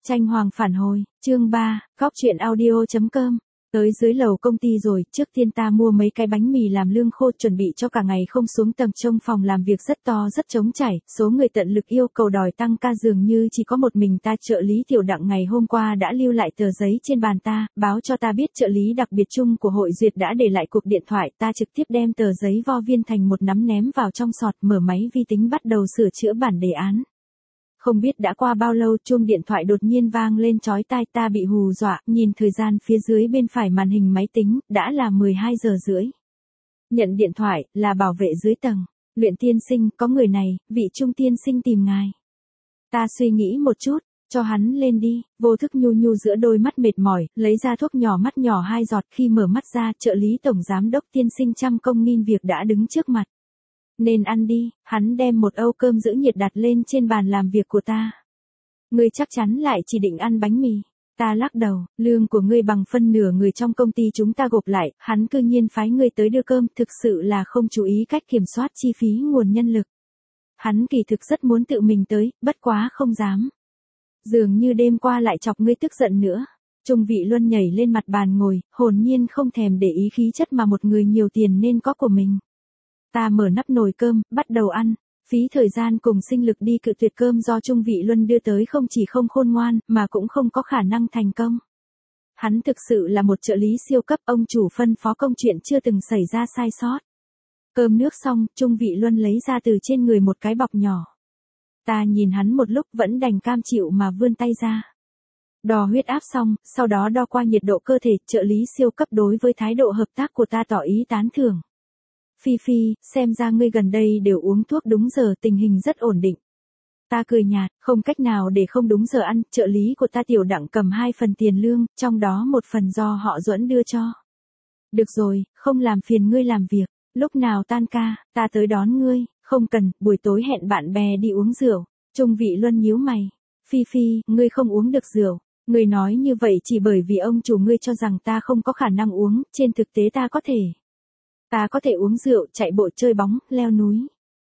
Tranh hoàng phản hồi, chương 3, góc chuyện audio.com. Tới dưới lầu công ty rồi, trước tiên ta mua mấy cái bánh mì làm lương khô chuẩn bị cho cả ngày không xuống tầng, trong phòng làm việc rất to rất trống trải, số người tận lực yêu cầu đòi tăng ca dường như chỉ có một mình ta. Trợ lý Tiểu Đặng ngày hôm qua đã lưu lại tờ giấy trên bàn ta, báo cho ta biết trợ lý đặc biệt chung của hội duyệt đã để lại cuộc điện thoại. Ta trực tiếp đem tờ giấy vo viên thành một nắm ném vào trong sọt, mở máy vi tính bắt đầu sửa chữa bản đề án. Không biết đã qua bao lâu, chuông điện thoại đột nhiên vang lên chói tai, ta bị hù dọa, nhìn thời gian phía dưới bên phải màn hình máy tính, đã là 12 giờ rưỡi. Nhận điện thoại, là bảo vệ dưới tầng. Luyện tiên sinh, có người này, vị Trung tiên sinh tìm ngài. Ta suy nghĩ một chút, cho hắn lên đi, vô thức nhu nhu giữa đôi mắt mệt mỏi, lấy ra thuốc nhỏ mắt nhỏ 2 giọt. Khi mở mắt ra, trợ lý tổng giám đốc tiên sinh trăm công nghìn việc đã đứng trước mặt. Nên ăn đi, hắn đem một âu cơm giữ nhiệt đặt lên trên bàn làm việc của ta. Ngươi chắc chắn lại chỉ định ăn bánh mì. Ta lắc đầu, lương của ngươi bằng phân nửa người trong công ty chúng ta gộp lại, hắn cư nhiên phái ngươi tới đưa cơm, thực sự là không chú ý cách kiểm soát chi phí nguồn nhân lực. Hắn kỳ thực rất muốn tự mình tới, bất quá không dám. Dường như đêm qua lại chọc ngươi tức giận nữa. Trung Vị Luân nhảy lên mặt bàn ngồi, hồn nhiên không thèm để ý khí chất mà một người nhiều tiền nên có của mình. Ta mở nắp nồi cơm, bắt đầu ăn, phí thời gian cùng sinh lực đi cự tuyệt cơm do Trung Vị Luân đưa tới không chỉ không khôn ngoan, mà cũng không có khả năng thành công. Hắn thực sự là một trợ lý siêu cấp, ông chủ phân phó công chuyện chưa từng xảy ra sai sót. Cơm nước xong, Trung Vị Luân lấy ra từ trên người một cái bọc nhỏ. Ta nhìn hắn một lúc vẫn đành cam chịu mà vươn tay ra. Đo huyết áp xong, sau đó đo qua nhiệt độ cơ thể, trợ lý siêu cấp đối với thái độ hợp tác của ta tỏ ý tán thưởng. Phi Phi, xem ra ngươi gần đây đều uống thuốc đúng giờ, tình hình rất ổn định. Ta cười nhạt, không cách nào để không đúng giờ ăn. Trợ lý của ta Tiểu Đặng cầm 2 phần tiền lương, trong đó một phần do họ Duẫn đưa cho. Được rồi, không làm phiền ngươi làm việc, lúc nào tan ca, ta tới đón ngươi, không cần, buổi tối hẹn bạn bè đi uống rượu. Trung Vị Luân nhíu mày, Phi Phi, ngươi không uống được rượu. Ngươi nói như vậy chỉ bởi vì ông chủ ngươi cho rằng ta không có khả năng uống, trên thực tế ta có thể. Ta có thể uống rượu, chạy bộ, chơi bóng, leo núi.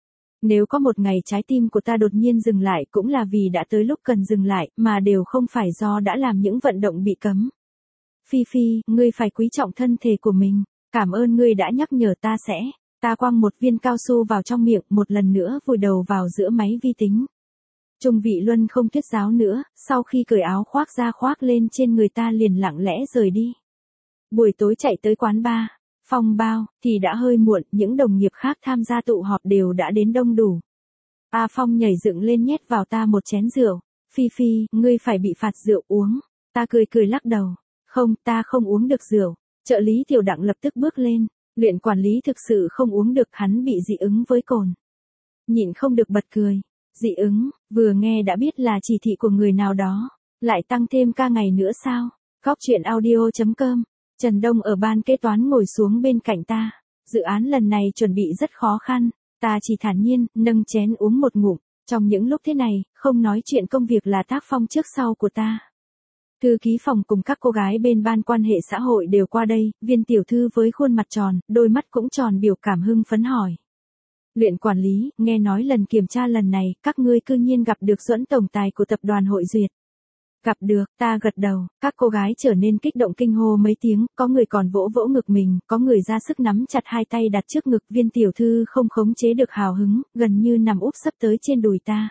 Nếu có một ngày trái tim của ta đột nhiên dừng lại cũng là vì đã tới lúc cần dừng lại, mà đều không phải do đã làm những vận động bị cấm. Phi Phi, ngươi phải quý trọng thân thể của mình. Cảm ơn ngươi đã nhắc nhở ta sẽ. Ta quăng một viên cao su vào trong miệng, một lần nữa vùi đầu vào giữa máy vi tính. Trung Vị Luân không thuyết giáo nữa, sau khi cởi áo khoác ra khoác lên trên người ta liền lặng lẽ rời đi. Buổi tối chạy tới quán bar. Phong bao, thì đã hơi muộn, những đồng nghiệp khác tham gia tụ họp đều đã đến đông đủ. A Phong nhảy dựng lên nhét vào ta một chén rượu. Phi Phi, ngươi phải bị phạt rượu uống. Ta cười cười lắc đầu. Không, ta không uống được rượu. Trợ lý Tiểu Đặng lập tức bước lên. Luyện quản lý thực sự không uống được, hắn bị dị ứng với cồn. Nhịn không được bật cười. Dị ứng, vừa nghe đã biết là chỉ thị của người nào đó. Lại tăng thêm ca ngày nữa sao? Góc chuyện audio.com. Trần Đông ở ban kế toán ngồi xuống bên cạnh ta. Dự án lần này chuẩn bị rất khó khăn. Ta chỉ thản nhiên, nâng chén uống một ngụm. Trong những lúc thế này, không nói chuyện công việc là tác phong trước sau của ta. Thư ký phòng cùng các cô gái bên ban quan hệ xã hội đều qua đây. Viên tiểu thư với khuôn mặt tròn, đôi mắt cũng tròn biểu cảm hưng phấn hỏi. Luyện quản lý, nghe nói lần kiểm tra lần này, các ngươi cư nhiên gặp được Duẫn tổng tài của tập đoàn Hội Duyệt. Gặp được, ta gật đầu, các cô gái trở nên kích động kinh hô mấy tiếng, có người còn vỗ vỗ ngực mình, có người ra sức nắm chặt 2 tay đặt trước ngực. Viên tiểu thư không khống chế được hào hứng, gần như nằm úp sấp tới trên đùi ta.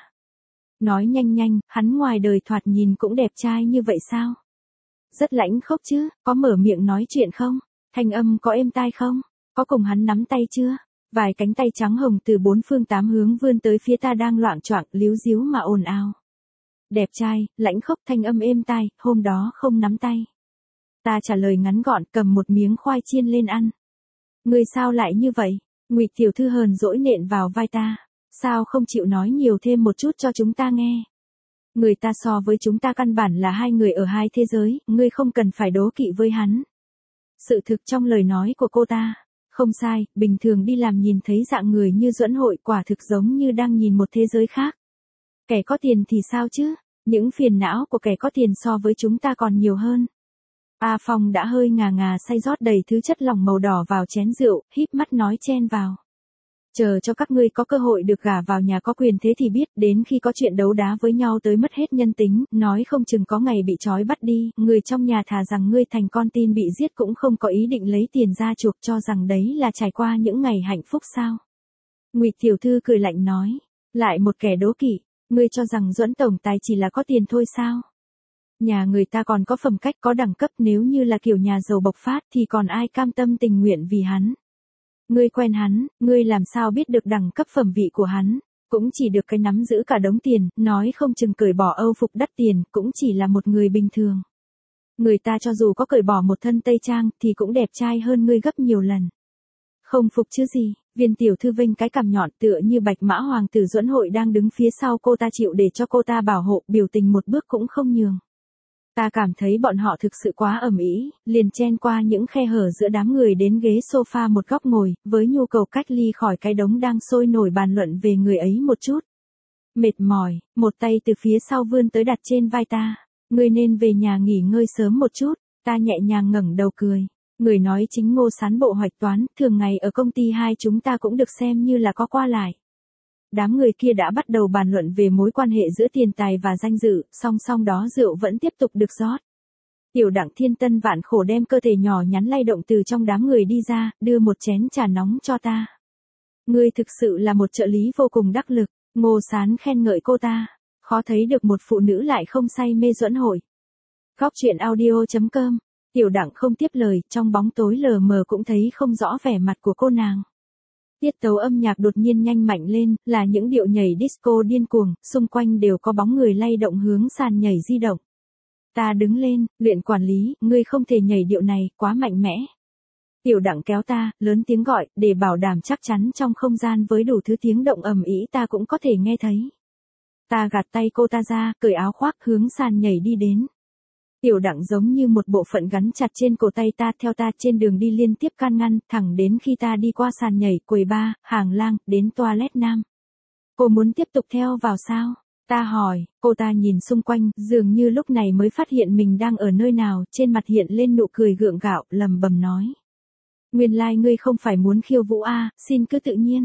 Nói nhanh nhanh, hắn ngoài đời thoạt nhìn cũng đẹp trai như vậy sao? Rất lãnh khốc chứ, có mở miệng nói chuyện không? Thanh âm có êm tai không? Có cùng hắn nắm tay chưa? Vài cánh tay trắng hồng từ 4 phương 8 hướng vươn tới phía ta đang loạng choạng, líu díu mà ồn ào. Đẹp trai, lãnh khốc, thanh âm êm tai, hôm đó không nắm tay. Ta trả lời ngắn gọn, cầm một miếng khoai chiên lên ăn. Ngươi sao lại như vậy? Ngụy tiểu thư hờn dỗi nện vào vai ta. Sao không chịu nói nhiều thêm một chút cho chúng ta nghe? Người ta so với chúng ta căn bản là 2 người ở 2 thế giới, ngươi không cần phải đố kỵ với hắn. Sự thực trong lời nói của cô ta. Không sai, bình thường đi làm nhìn thấy dạng người như Duẫn Hội quả thực giống như đang nhìn một thế giới khác. Kẻ có tiền thì sao chứ? Những phiền não của kẻ có tiền so với chúng ta còn nhiều hơn. A Phong đã hơi ngà ngà say rót đầy thứ chất lỏng màu đỏ vào chén rượu, híp mắt nói chen vào. Chờ cho các ngươi có cơ hội được gả vào nhà có quyền thế thì biết, đến khi có chuyện đấu đá với nhau tới mất hết nhân tính, nói không chừng có ngày bị trói bắt đi, người trong nhà thà rằng ngươi thành con tin bị giết cũng không có ý định lấy tiền ra chuộc, cho rằng đấy là trải qua những ngày hạnh phúc sao. Ngụy tiểu thư cười lạnh nói, lại một kẻ đố kỵ, ngươi cho rằng Duẫn tổng tài chỉ là có tiền thôi sao? Nhà người ta còn có phẩm cách có đẳng cấp, nếu như là kiểu nhà giàu bộc phát thì còn ai cam tâm tình nguyện vì hắn. Ngươi quen hắn, ngươi làm sao biết được đẳng cấp phẩm vị của hắn, cũng chỉ được cái nắm giữ cả đống tiền, nói không chừng cởi bỏ âu phục đắt tiền, cũng chỉ là một người bình thường. Người ta cho dù có cởi bỏ một thân tây trang thì cũng đẹp trai hơn ngươi gấp nhiều lần. Không phục chứ gì, Viên tiểu thư vênh cái cằm nhọn tựa như bạch mã hoàng tử Duẫn Hội đang đứng phía sau cô ta chịu để cho cô ta bảo hộ, biểu tình một bước cũng không nhường. Ta cảm thấy bọn họ thực sự quá ầm ĩ, liền chen qua những khe hở giữa đám người đến ghế sofa một góc ngồi, với nhu cầu cách ly khỏi cái đống đang sôi nổi bàn luận về người ấy một chút. Mệt mỏi, một tay từ phía sau vươn tới đặt trên vai ta. Ngươi nên về nhà nghỉ ngơi sớm một chút, ta nhẹ nhàng ngẩng đầu cười. Người nói chính Ngô Sán bộ hoạch toán, thường ngày ở công ty hai chúng ta cũng được xem như là có qua lại. Đám người kia đã bắt đầu bàn luận về mối quan hệ giữa tiền tài và danh dự, song song đó rượu vẫn tiếp tục được rót. Tiểu Đặng Thiên Tân vạn khổ đem cơ thể nhỏ nhắn lay động từ trong đám người đi ra, đưa một chén trà nóng cho ta. Ngươi thực sự là một trợ lý vô cùng đắc lực, Ngô Sán khen ngợi cô ta. Khó thấy được một phụ nữ lại không say mê Duẫn Hội. Góc truyện audio.com. Tiểu Đặng không tiếp lời, trong bóng tối lờ mờ cũng thấy không rõ vẻ mặt của cô nàng. Tiết tấu âm nhạc đột nhiên nhanh mạnh lên, là những điệu nhảy disco điên cuồng, xung quanh đều có bóng người lay động hướng sàn nhảy di động. Ta đứng lên, Luyện quản lý, ngươi không thể nhảy điệu này, quá mạnh mẽ. Tiểu Đặng kéo ta, lớn tiếng gọi, để bảo đảm chắc chắn trong không gian với đủ thứ tiếng động ầm ĩ ta cũng có thể nghe thấy. Ta gạt tay cô ta ra, cởi áo khoác hướng sàn nhảy đi đến. Tiểu Đặng giống như một bộ phận gắn chặt trên cổ tay ta, theo ta trên đường đi liên tiếp can ngăn, thẳng đến khi ta đi qua sàn nhảy, quầy bar, hàng lang, đến toilet nam. Cô muốn tiếp tục theo vào sao? Ta hỏi, cô ta nhìn xung quanh, dường như lúc này mới phát hiện mình đang ở nơi nào, trên mặt hiện lên nụ cười gượng gạo, lầm bầm nói. Nguyên lai ngươi không phải muốn khiêu vũ à, xin cứ tự nhiên.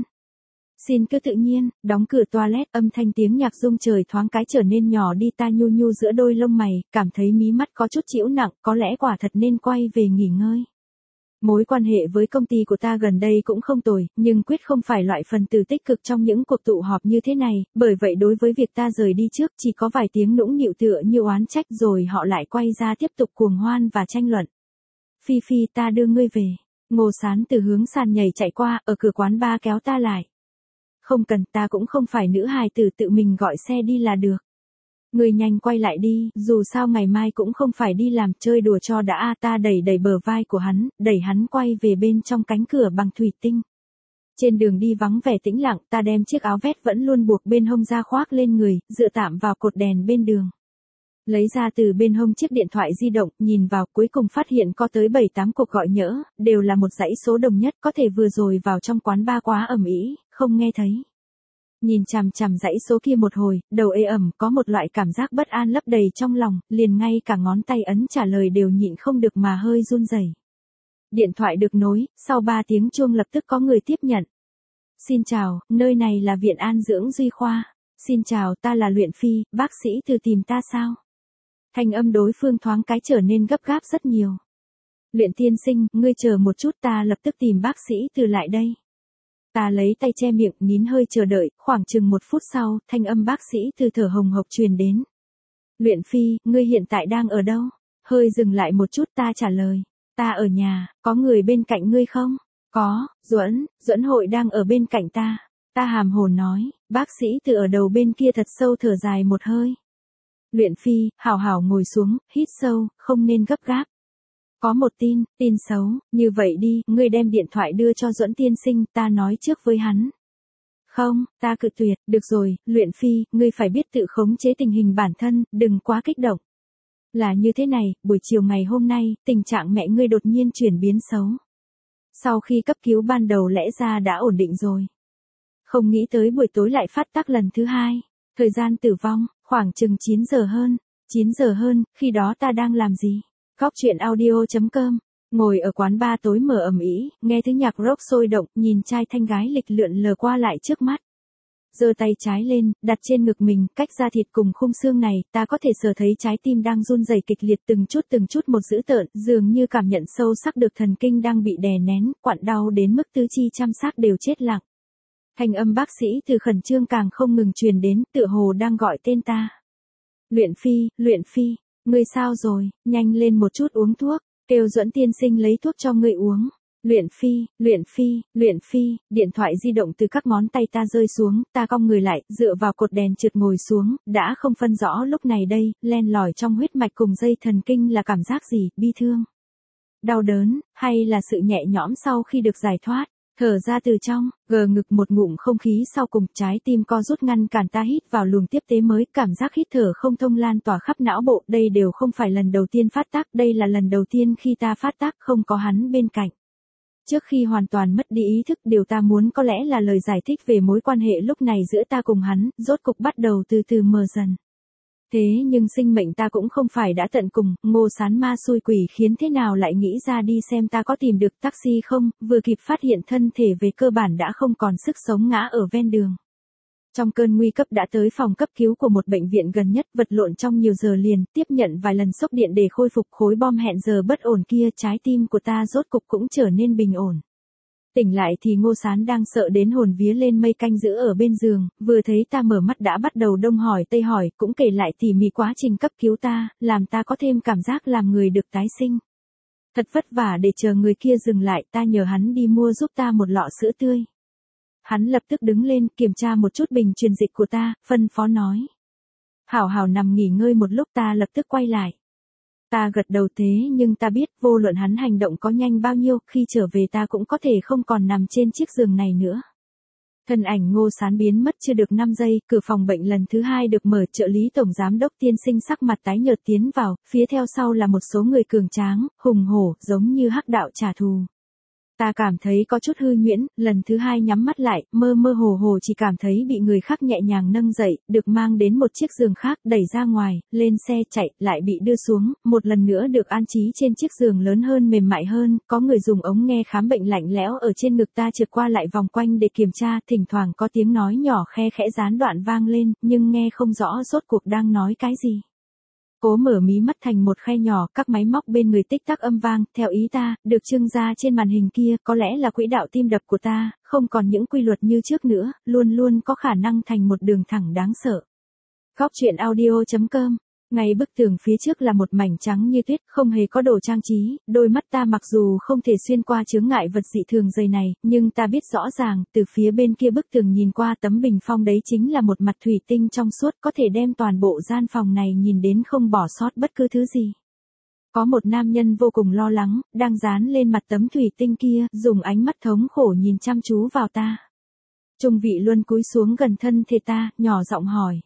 Xin cứ tự nhiên, đóng cửa toilet, âm thanh tiếng nhạc rung trời thoáng cái trở nên nhỏ đi, ta nhu nhu giữa đôi lông mày, cảm thấy mí mắt có chút chịu nặng, có lẽ quả thật nên quay về nghỉ ngơi. Mối quan hệ với công ty của ta gần đây cũng không tồi, nhưng quyết không phải loại phần tử tích cực trong những cuộc tụ họp như thế này, bởi vậy đối với việc ta rời đi trước chỉ có vài tiếng nũng nịu tựa như oán trách rồi họ lại quay ra tiếp tục cuồng hoan và tranh luận. Phi Phi, ta đưa ngươi về. Ngô Sán từ hướng sàn nhảy chạy qua, ở cửa quán bar kéo ta lại. Không cần, ta cũng không phải nữ hài tử, tự mình gọi xe đi là được. Người nhanh quay lại đi, dù sao ngày mai cũng không phải đi làm, chơi đùa cho đã. Ta đẩy đẩy bờ vai của hắn, đẩy hắn quay về bên trong cánh cửa bằng thủy tinh. Trên đường đi vắng vẻ tĩnh lặng, ta đem chiếc áo vest vẫn luôn buộc bên hông ra khoác lên người, dựa tạm vào cột đèn bên đường. Lấy ra từ bên hông chiếc điện thoại di động, nhìn vào, cuối cùng phát hiện có tới 7-8 cuộc gọi nhỡ, đều là một dãy số đồng nhất, có thể vừa rồi vào trong quán bar quá ầm ĩ, không nghe thấy. Nhìn chằm chằm dãy số kia một hồi, đầu ê ẩm, có một loại cảm giác bất an lấp đầy trong lòng, liền ngay cả ngón tay ấn trả lời đều nhịn không được mà hơi run rẩy. Điện thoại được nối, sau 3 tiếng chuông lập tức có người tiếp nhận. Xin chào, nơi này là Viện An Dưỡng Duy Khoa. Xin chào, ta là Luyện Phi, bác sĩ từ tìm ta sao? Thanh âm đối phương thoáng cái trở nên gấp gáp rất nhiều. Luyện tiên sinh, ngươi chờ một chút, ta lập tức tìm bác sĩ từ lại đây. Ta lấy tay che miệng, nín hơi chờ đợi, khoảng chừng 1 phút sau, thanh âm bác sĩ từ thở hồng hộc truyền đến. Luyện Phi, ngươi hiện tại đang ở đâu? Hơi dừng lại một chút, ta trả lời. Ta ở nhà, có người bên cạnh ngươi không? Có, Duẫn Hội đang ở bên cạnh ta. Ta hàm hồn nói, bác sĩ từ ở đầu bên kia thật sâu thở dài một hơi. Luyện Phi, hảo hảo ngồi xuống, hít sâu, không nên gấp gáp. Có một tin xấu, như vậy đi, ngươi đem điện thoại đưa cho Duẫn tiên sinh, ta nói trước với hắn. Không, ta cự tuyệt, được rồi, Luyện Phi, ngươi phải biết tự khống chế tình hình bản thân, đừng quá kích động. Là như thế này, buổi chiều ngày hôm nay, tình trạng mẹ ngươi đột nhiên chuyển biến xấu. Sau khi cấp cứu ban đầu lẽ ra đã ổn định rồi. Không nghĩ tới buổi tối lại phát tác lần thứ 2. Thời gian tử vong, khoảng chừng 9 giờ hơn. 9 giờ hơn, khi đó ta đang làm gì? Góc truyện audio.com Ngồi ở quán bar tối mở ầm ĩ, nghe thứ nhạc rock sôi động, nhìn trai thanh gái lịch lượn lờ qua lại trước mắt. Giơ tay trái lên, đặt trên ngực mình, cách da thịt cùng khung xương này, ta có thể sờ thấy trái tim đang run rẩy kịch liệt từng chút một dữ tợn, dường như cảm nhận sâu sắc được thần kinh đang bị đè nén, quặn đau đến mức tứ chi trăm xác đều chết lặng. Thanh âm bác sĩ từ khẩn trương càng không ngừng truyền đến, tựa hồ đang gọi tên ta. Luyện Phi, ngươi sao rồi, nhanh lên một chút uống thuốc, kêu Duẫn tiên sinh lấy thuốc cho ngươi uống. Luyện Phi, điện thoại di động từ các ngón tay ta rơi xuống, ta cong người lại, dựa vào cột đèn trượt ngồi xuống, đã không phân rõ lúc này đây, len lỏi trong huyết mạch cùng dây thần kinh là cảm giác gì, bi thương, đau đớn, hay là sự nhẹ nhõm sau khi được giải thoát. Thở ra từ trong, gờ ngực một ngụm không khí sau cùng, trái tim co rút ngăn cản ta hít vào luồng tiếp tế mới, cảm giác hít thở không thông lan tỏa khắp não bộ, đây đều không phải lần đầu tiên phát tác, đây là lần đầu tiên khi ta phát tác không có hắn bên cạnh. Trước khi hoàn toàn mất đi ý thức, điều ta muốn có lẽ là lời giải thích về mối quan hệ lúc này giữa ta cùng hắn, rốt cục bắt đầu từ từ mờ dần. Thế nhưng sinh mệnh ta cũng không phải đã tận cùng, Ngô Sán ma xui quỷ khiến thế nào lại nghĩ ra đi xem ta có tìm được taxi không, vừa kịp phát hiện thân thể về cơ bản đã không còn sức sống ngã ở ven đường. Trong cơn nguy cấp đã tới phòng cấp cứu của một bệnh viện gần nhất, vật lộn trong nhiều giờ liền, tiếp nhận vài lần sốc điện để khôi phục khối bom hẹn giờ bất ổn kia, trái tim của ta rốt cục cũng trở nên bình ổn. Tỉnh lại thì Ngô Sán đang sợ đến hồn vía lên mây canh giữ ở bên giường, vừa thấy ta mở mắt đã bắt đầu đông hỏi tây hỏi, cũng kể lại tỉ mỉ quá trình cấp cứu ta, làm ta có thêm cảm giác làm người được tái sinh. Thật vất vả để chờ người kia dừng lại, ta nhờ hắn đi mua giúp ta một lọ sữa tươi. Hắn lập tức đứng lên, kiểm tra một chút bình truyền dịch của ta, phân phó nói. Hảo nằm nghỉ ngơi một lúc, ta lập tức quay lại. Ta gật đầu thế nhưng ta biết, vô luận hắn hành động có nhanh bao nhiêu, khi trở về ta cũng có thể không còn nằm trên chiếc giường này nữa. Thân ảnh Ngô Sán biến mất chưa được 5 giây, cửa phòng bệnh lần thứ 2 được mở, trợ lý tổng giám đốc tiên sinh sắc mặt tái nhợt tiến vào, phía theo sau là một số người cường tráng, hùng hổ, giống như hắc đạo trả thù. Ta cảm thấy có chút hư nhuyễn, lần thứ 2 nhắm mắt lại, mơ mơ hồ chỉ cảm thấy bị người khác nhẹ nhàng nâng dậy, được mang đến một chiếc giường khác, đẩy ra ngoài, lên xe chạy, lại bị đưa xuống, một lần nữa được an trí trên chiếc giường lớn hơn mềm mại hơn, có người dùng ống nghe khám bệnh lạnh lẽo ở trên ngực ta trượt qua lại vòng quanh để kiểm tra, thỉnh thoảng có tiếng nói nhỏ khe khẽ gián đoạn vang lên, nhưng nghe không rõ rốt cuộc đang nói cái gì. Cố mở mí mắt thành một khe nhỏ, các máy móc bên người tích tắc âm vang, theo ý ta, được trưng ra trên màn hình kia, có lẽ là quỹ đạo tim đập của ta, không còn những quy luật như trước nữa, luôn có khả năng thành một đường thẳng đáng sợ. Góc truyện audio.com. Ngay bức tường phía trước là một mảnh trắng như tuyết, không hề có đồ trang trí, đôi mắt ta mặc dù không thể xuyên qua chướng ngại vật dị thường dày này, nhưng ta biết rõ ràng, từ phía bên kia bức tường nhìn qua tấm bình phong đấy chính là một mặt thủy tinh trong suốt, có thể đem toàn bộ gian phòng này nhìn đến không bỏ sót bất cứ thứ gì. Có một nam nhân vô cùng lo lắng, đang dán lên mặt tấm thủy tinh kia, dùng ánh mắt thống khổ nhìn chăm chú vào ta. Trung Vị Luân cúi xuống gần thân thể ta, nhỏ giọng hỏi.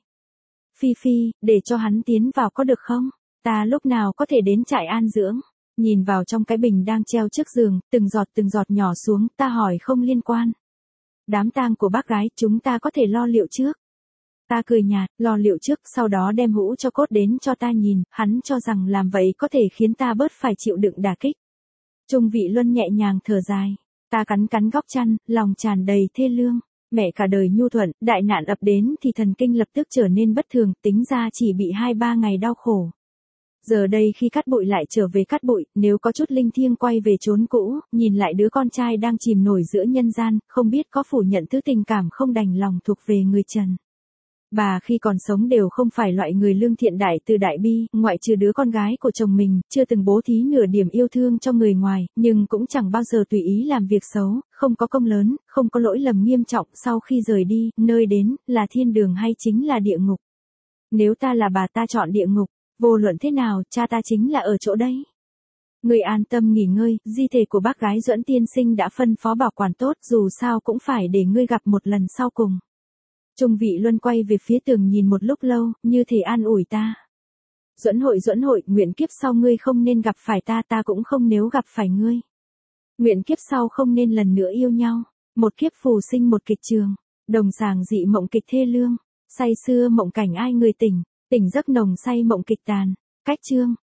Phi, để cho hắn tiến vào có được không? Ta lúc nào có thể đến trại an dưỡng? Nhìn vào trong cái bình đang treo trước giường, từng giọt nhỏ xuống, ta hỏi không liên quan. Đám tang của bác gái, chúng ta có thể lo liệu trước. Ta cười nhạt, lo liệu trước, sau đó đem hũ cho cốt đến cho ta nhìn, hắn cho rằng làm vậy có thể khiến ta bớt phải chịu đựng đả kích. Trung Vị Luân nhẹ nhàng thở dài. Ta cắn góc chăn, lòng tràn đầy thê lương. Mẹ cả đời nhu thuận, đại nạn ập đến thì thần kinh lập tức trở nên bất thường, tính ra chỉ bị 2-3 ngày đau khổ. Giờ đây khi cát bụi lại trở về cát bụi, nếu có chút linh thiêng quay về chốn cũ, nhìn lại đứa con trai đang chìm nổi giữa nhân gian, không biết có phủ nhận thứ tình cảm không đành lòng thuộc về người trần. Bà khi còn sống đều không phải loại người lương thiện đại từ đại bi, ngoại trừ đứa con gái của chồng mình, chưa từng bố thí nửa điểm yêu thương cho người ngoài, nhưng cũng chẳng bao giờ tùy ý làm việc xấu, không có công lớn, không có lỗi lầm nghiêm trọng, sau khi rời đi, nơi đến, là thiên đường hay chính là địa ngục. Nếu ta là bà ta chọn địa ngục, vô luận thế nào, cha ta chính là ở chỗ đây. Ngươi an tâm nghỉ ngơi, di thể của bác gái Duẫn tiên sinh đã phân phó bảo quản tốt, dù sao cũng phải để ngươi gặp một lần sau cùng. Trung Vị Luân quay về phía tường nhìn một lúc lâu, như thể an ủi ta. Duẫn hội, nguyện kiếp sau ngươi không nên gặp phải ta, ta cũng không nếu gặp phải ngươi. Nguyện kiếp sau không nên lần nữa yêu nhau, một kiếp phù sinh một kịch trường, đồng sàng dị mộng kịch thê lương, say xưa mộng cảnh ai người tỉnh, tỉnh giấc nồng say mộng kịch tàn, cách chương.